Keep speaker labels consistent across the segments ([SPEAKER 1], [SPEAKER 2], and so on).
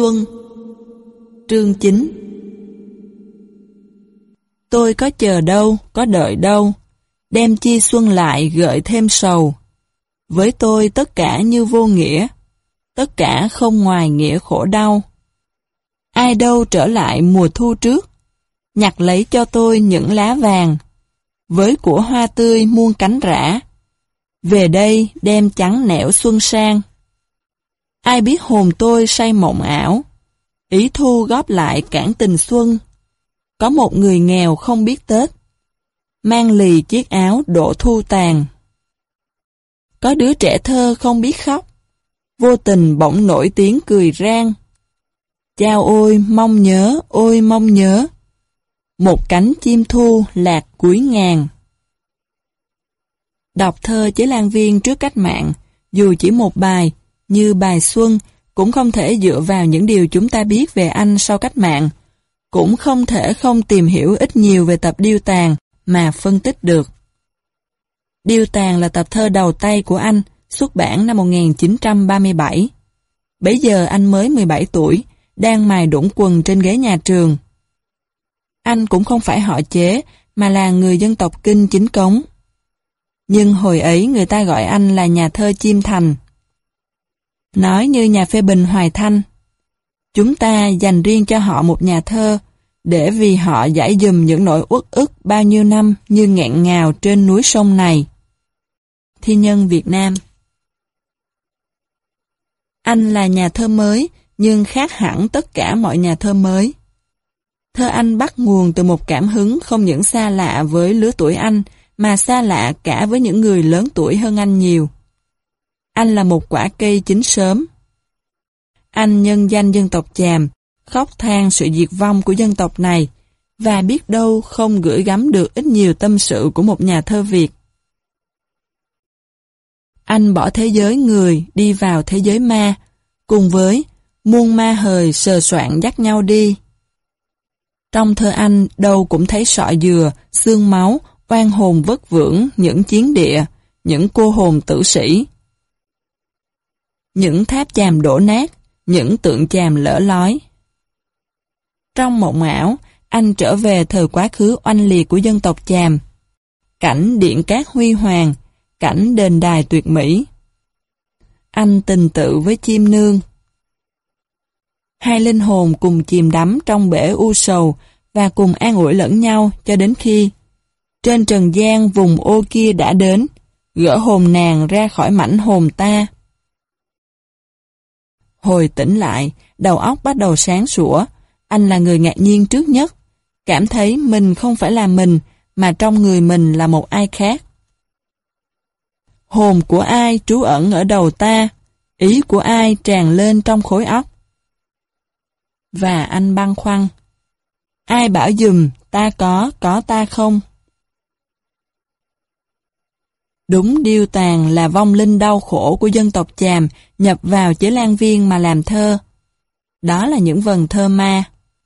[SPEAKER 1] Xuân. Chương 9. Tôi có chờ đâu, có đợi đâu, đem chi xuân lại gợi thêm sầu. Với tôi tất cả như vô nghĩa, tất cả không ngoài nghĩa khổ đau. Ai đâu trở lại mùa thu trước, nhặt lấy cho tôi những lá vàng, với của hoa tươi muôn cánh rã. Về đây đem trắng nẻo xuân sang. Ai biết hồn tôi say mộng ảo, ý thu góp lại cản tình xuân. Có một người nghèo không biết Tết, mang lì chiếc áo độ thu tàn. Có đứa trẻ thơ không biết khóc, vô tình bỗng nổi tiếng cười rang. Chao ôi mong nhớ, một cánh chim thu lạc cuối ngàn. Đọc thơ Chế Lan Viên trước cách mạng, dù chỉ một bài, như bài Xuân, cũng không thể dựa vào những điều chúng ta biết về anh sau cách mạng, cũng không thể không tìm hiểu ít nhiều về tập Điêu Tàn mà phân tích được. Điêu Tàn là tập thơ đầu tay của anh, xuất bản năm 1937. Bấy giờ anh mới 17 tuổi, đang mài đũng quần trên ghế nhà trường. Anh cũng không phải họ Chế, mà là người dân tộc Kinh chính cống. Nhưng hồi ấy người ta gọi anh là nhà thơ Chiêm Thành. Nói như nhà phê bình Hoài Thanh, chúng ta dành riêng cho họ một nhà thơ, để vì họ giải dùm những nỗi uất ức bao nhiêu năm như nghẹn ngào trên núi sông này. Thi nhân Việt Nam. Anh là nhà thơ mới, nhưng khác hẳn tất cả mọi nhà thơ mới. Thơ anh bắt nguồn từ một cảm hứng không những xa lạ với lứa tuổi anh, mà xa lạ cả với những người lớn tuổi hơn anh nhiều. Anh là một quả cây chín sớm. Anh nhân danh dân tộc Chàm, khóc than sự diệt vong của dân tộc này, và biết đâu không gửi gắm được ít nhiều tâm sự của một nhà thơ Việt. Anh bỏ thế giới người đi vào thế giới ma, cùng với muôn ma hời sờ soạn dắt nhau đi. Trong thơ anh đâu cũng thấy sọ dừa, xương máu, oan hồn vất vưởng những chiến địa, những cô hồn tử sĩ. Những tháp chàm đổ nát, những tượng chàm lỡ lói. Trong mộng ảo, anh trở về thời quá khứ oanh liệt của dân tộc Chàm. Cảnh điện cát huy hoàng, cảnh đền đài tuyệt mỹ. Anh tình tự với chim nương. Hai linh hồn cùng chìm đắm trong bể u sầu và cùng an ủi lẫn nhau cho đến khi trên trần gian vùng ô kia đã đến, gỡ hồn nàng ra khỏi mảnh hồn ta. Hồi tỉnh lại, đầu óc bắt đầu sáng sủa, anh là người ngạc nhiên trước nhất, cảm thấy mình không phải là mình, mà trong người mình là một ai khác. Hồn của ai trú ẩn ở đầu ta, ý của ai tràn lên trong khối óc. Và anh băn khoăn, ai bảo dùm ta có ta không? Đúng Điêu Tàn là vong linh đau khổ của dân tộc Chàm nhập vào Chế Lan Viên mà làm thơ. Đó là những vần thơ ma.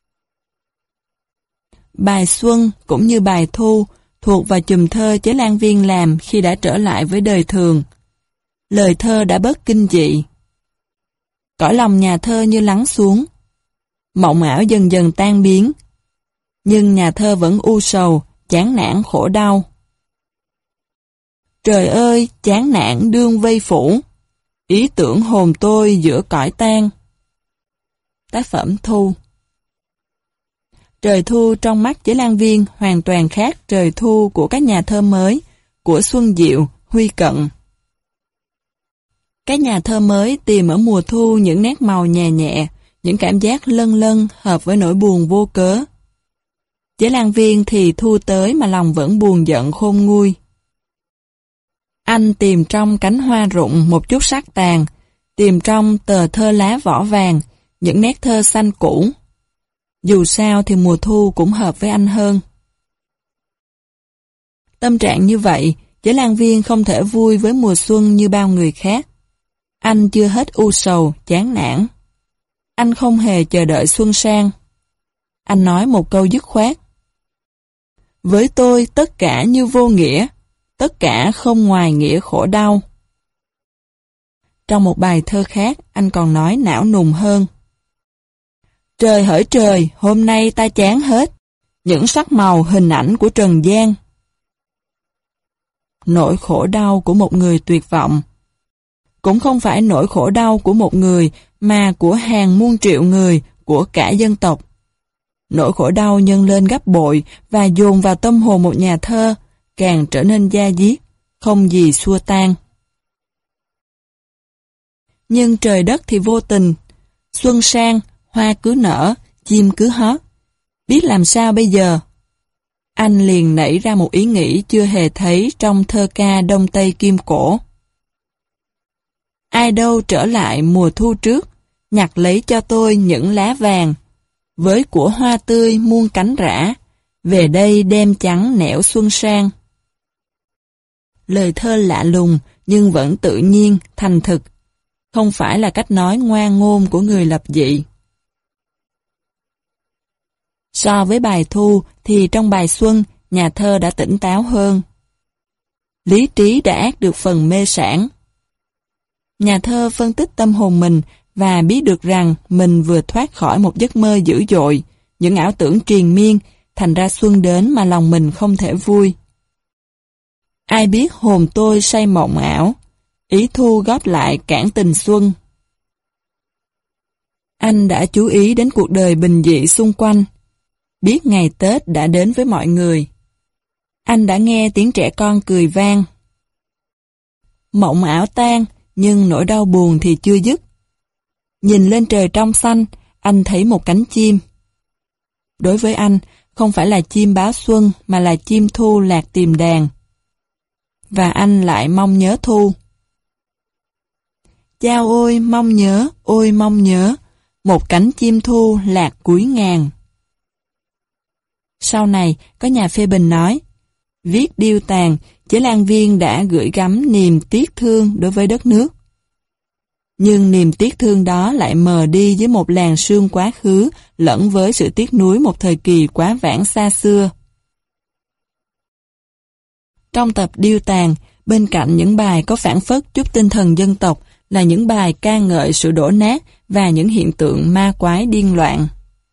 [SPEAKER 1] Bài Xuân cũng như bài Thu thuộc vào chùm thơ Chế Lan Viên làm khi đã trở lại với đời thường. Lời thơ đã bớt kinh dị. Cõi lòng nhà thơ như lắng xuống. Mộng ảo dần dần tan biến. Nhưng nhà thơ vẫn u sầu, chán nản khổ đau. Trời ơi, chán nản đương vây phủ, ý tưởng hồn tôi giữa cõi tan. Tác phẩm Thu. Trời thu trong mắt Chế Lan Viên hoàn toàn khác trời thu của các nhà thơ mới, của Xuân Diệu, Huy Cận. Các nhà thơ mới tìm ở mùa thu những nét màu nhẹ nhẹ, những cảm giác lân lân hợp với nỗi buồn vô cớ. Chế Lan Viên thì thu tới mà lòng vẫn buồn giận khôn nguôi. Anh tìm trong cánh hoa rụng một chút sắc tàn, tìm trong tờ thơ lá vỏ vàng, những nét thơ xanh cũ. Dù sao thì mùa thu cũng hợp với anh hơn. Tâm trạng như vậy, Chế Lan Viên không thể vui với mùa xuân như bao người khác. Anh chưa hết u sầu, chán nản. Anh không hề chờ đợi xuân sang. Anh nói một câu dứt khoát. Với tôi tất cả như vô nghĩa, tất cả không ngoài nghĩa khổ đau. Trong một bài thơ khác, anh còn nói não nùng hơn. Trời hỡi trời, hôm nay ta chán hết. Những sắc màu hình ảnh của trần gian. Nỗi khổ đau của một người tuyệt vọng. Cũng không phải nỗi khổ đau của một người, mà của hàng muôn triệu người, của cả dân tộc. Nỗi khổ đau nhân lên gấp bội và dồn vào tâm hồn một nhà thơ, càng trở nên da diết, không gì xua tan. Nhưng trời đất thì vô tình. Xuân sang, hoa cứ nở, chim cứ hót. Biết làm sao bây giờ? Anh liền nảy ra một ý nghĩ chưa hề thấy trong thơ ca Đông Tây Kim Cổ. Ai đâu trở lại mùa thu trước, nhặt lấy cho tôi những lá vàng. Với của hoa tươi muôn cánh rã, về đây đem trắng nẻo xuân sang. Lời thơ lạ lùng nhưng vẫn tự nhiên, thành thực. Không phải là cách nói ngoan ngôn của người lập dị. So với bài thu thì trong bài xuân, nhà thơ đã tỉnh táo hơn. Lý trí đã át được phần mê sảng. Nhà thơ phân tích tâm hồn mình và biết được rằng mình vừa thoát khỏi một giấc mơ dữ dội, những ảo tưởng triền miên, thành ra xuân đến mà lòng mình không thể vui. Ai biết hồn tôi say mộng ảo, ý thu góp lại cản tình xuân. Anh đã chú ý đến cuộc đời bình dị xung quanh, biết ngày Tết đã đến với mọi người. Anh đã nghe tiếng trẻ con cười vang. Mộng ảo tan, nhưng nỗi đau buồn thì chưa dứt. Nhìn lên trời trong xanh, anh thấy một cánh chim. Đối với anh, không phải là chim báo xuân mà là chim thu lạc tìm đàn. Và anh lại mong nhớ thu. Chao ôi mong nhớ, một cánh chim thu lạc cuối ngàn. Sau này, có nhà phê bình nói, viết điêu tàn, Chế Lan Viên đã gửi gắm niềm tiếc thương đối với đất nước. Nhưng niềm tiếc thương đó lại mờ đi với một làn sương quá khứ lẫn với sự tiếc nuối một thời kỳ quá vãng xa xưa. Trong tập Điêu Tàn, bên cạnh những bài có phản phất chút tinh thần dân tộc là những bài ca ngợi sự đổ nát và những hiện tượng ma quái điên loạn.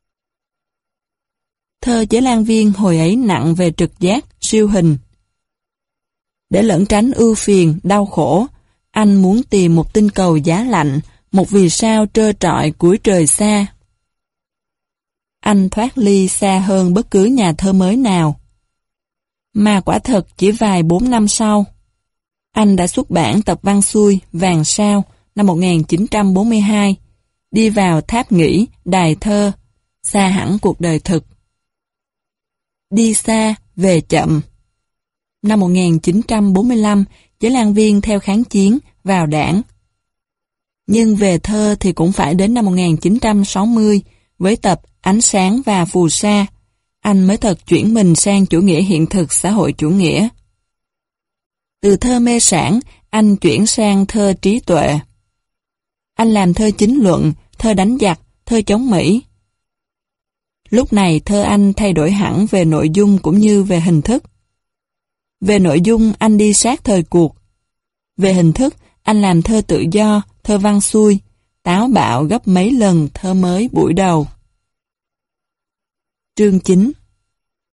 [SPEAKER 1] Thơ Chế Lan Viên hồi ấy nặng về trực giác, siêu hình. Để lẩn tránh ưu phiền, đau khổ, anh muốn tìm một tinh cầu giá lạnh, một vì sao trơ trọi cuối trời xa. Anh thoát ly xa hơn bất cứ nhà thơ mới nào. Mà quả thật chỉ vài 4 năm sau, anh đã xuất bản tập văn xuôi Vàng Sao năm 1942, đi vào tháp nghĩ, đài thơ, xa hẳn cuộc đời thực. Đi xa, về chậm. Năm 1945, Chế Lan Viên theo kháng chiến, vào đảng. Nhưng về thơ thì cũng phải đến năm 1960, với tập Ánh sáng và phù sa, anh mới thật chuyển mình sang chủ nghĩa hiện thực xã hội chủ nghĩa. Từ thơ mê sảng, anh chuyển sang thơ trí tuệ. Anh làm thơ chính luận, thơ đánh giặc, thơ chống Mỹ. Lúc này thơ anh thay đổi hẳn về nội dung cũng như về hình thức. Về nội dung anh đi sát thời cuộc. Về hình thức anh làm thơ tự do, thơ văn xuôi, táo bạo gấp mấy lần thơ mới buổi đầu. Chương 9.